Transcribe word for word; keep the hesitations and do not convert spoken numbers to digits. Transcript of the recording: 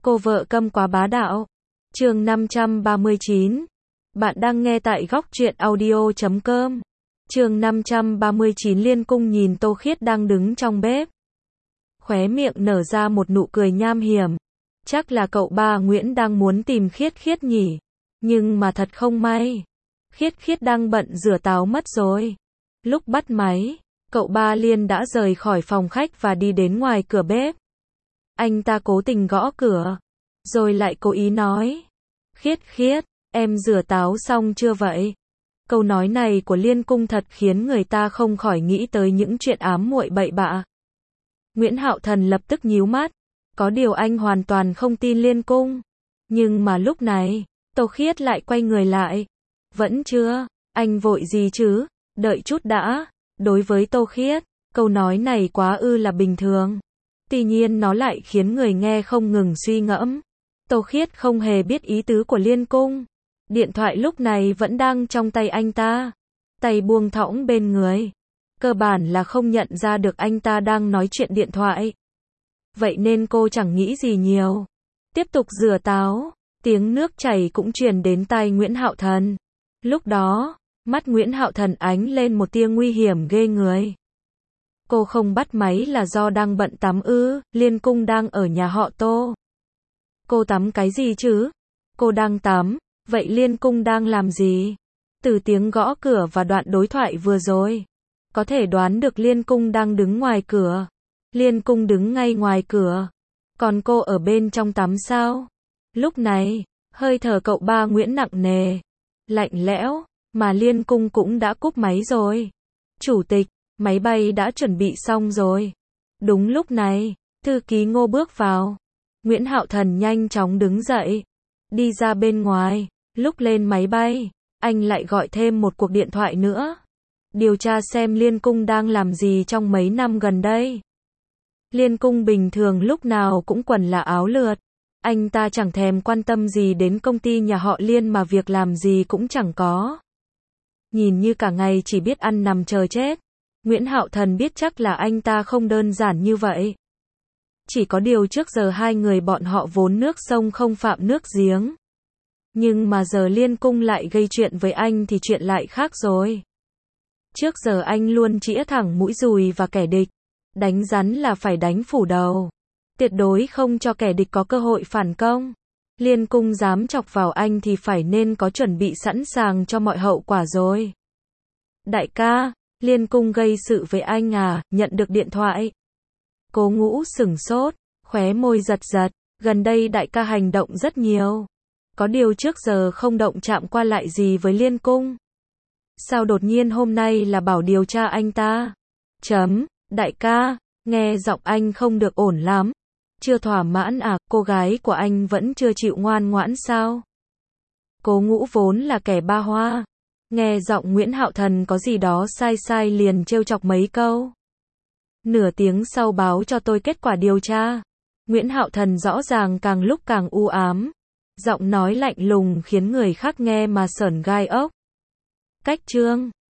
Cô vợ câm quá bá đạo. Chương năm trăm ba mươi chín. Bạn đang nghe tại góc truyện audio chấm com. Chương năm trăm ba mươi chín. Liên Cung nhìn Tô Khiết đang đứng trong bếp. Khóe miệng nở ra một nụ cười nham hiểm. Chắc là cậu ba Nguyễn đang muốn tìm Khiết Khiết nhỉ. Nhưng mà thật không may. Khiết Khiết đang bận rửa táo mất rồi. Lúc bắt máy, cậu ba Liên đã rời khỏi phòng khách và đi đến ngoài cửa bếp. Anh ta cố tình gõ cửa, rồi lại cố ý nói. Khiết Khiết, em rửa táo xong chưa vậy? Câu nói này của Liên Cung thật khiến người ta không khỏi nghĩ tới những chuyện ám muội bậy bạ. Nguyễn Hạo Thần lập tức nhíu mắt. Có điều anh hoàn toàn không tin Liên Cung. Nhưng mà lúc này, Tô Khiết lại quay người lại. Vẫn chưa, anh vội gì chứ? Đợi chút đã. Đối với Tô Khiết, câu nói này quá ư là bình thường. Tuy nhiên nó lại khiến người nghe không ngừng suy ngẫm. Tô Khiết không hề biết ý tứ của Liên Cung. Điện thoại lúc này vẫn đang trong tay anh ta. Tay buông thõng bên người. Cơ bản là không nhận ra được anh ta đang nói chuyện điện thoại. Vậy nên cô chẳng nghĩ gì nhiều. Tiếp tục rửa táo. Tiếng nước chảy cũng truyền đến tai Nguyễn Hạo Thần. Lúc đó, mắt Nguyễn Hạo Thần ánh lên một tia nguy hiểm ghê người. Cô không bắt máy là do đang bận tắm ư? Liên Cung đang ở nhà họ Tô. Cô tắm cái gì chứ? Cô đang tắm. Vậy Liên Cung đang làm gì? Từ tiếng gõ cửa và đoạn đối thoại vừa rồi, có thể đoán được Liên Cung đang đứng ngoài cửa. Liên Cung đứng ngay ngoài cửa. Còn cô ở bên trong tắm sao? Lúc này, hơi thở cậu ba Nguyễn nặng nề, lạnh lẽo, mà Liên Cung cũng đã cúp máy rồi. Chủ tịch, máy bay đã chuẩn bị xong rồi. Đúng lúc này, thư ký Ngô bước vào. Nguyễn Hạo Thần nhanh chóng đứng dậy, đi ra bên ngoài. Lúc lên máy bay, anh lại gọi thêm một cuộc điện thoại nữa. Điều tra xem Liên Cung đang làm gì trong mấy năm gần đây. Liên Cung bình thường lúc nào cũng quần là áo lượt. Anh ta chẳng thèm quan tâm gì đến công ty nhà họ Liên mà việc làm gì cũng chẳng có. Nhìn như cả ngày chỉ biết ăn nằm chờ chết. Nguyễn Hạo Thần biết chắc là anh ta không đơn giản như vậy. Chỉ có điều trước giờ hai người bọn họ vốn nước sông không phạm nước giếng. Nhưng mà giờ Liên Cung lại gây chuyện với anh thì chuyện lại khác rồi. Trước giờ anh luôn chĩa thẳng mũi dùi vào kẻ địch. Đánh rắn là phải đánh phủ đầu. Tuyệt đối không cho kẻ địch có cơ hội phản công. Liên Cung dám chọc vào anh thì phải nên có chuẩn bị sẵn sàng cho mọi hậu quả rồi. Đại ca, Liên Cung gây sự với anh à? Nhận được điện thoại. Cố Ngũ sửng sốt, khóe môi giật giật. Gần đây đại ca hành động rất nhiều. Có điều trước giờ không động chạm qua lại gì với Liên Cung. Sao đột nhiên hôm nay là bảo điều tra anh ta? Chấm, đại ca, nghe giọng anh không được ổn lắm. Chưa thỏa mãn à? Cô gái của anh vẫn chưa chịu ngoan ngoãn sao? Cố Ngũ vốn là kẻ ba hoa. Nghe giọng Nguyễn Hạo Thần có gì đó sai sai liền trêu chọc mấy câu. Nửa tiếng sau báo cho tôi kết quả điều tra. Nguyễn Hạo Thần rõ ràng càng lúc càng u ám. Giọng nói lạnh lùng khiến người khác nghe mà sởn gai ốc. Cách chương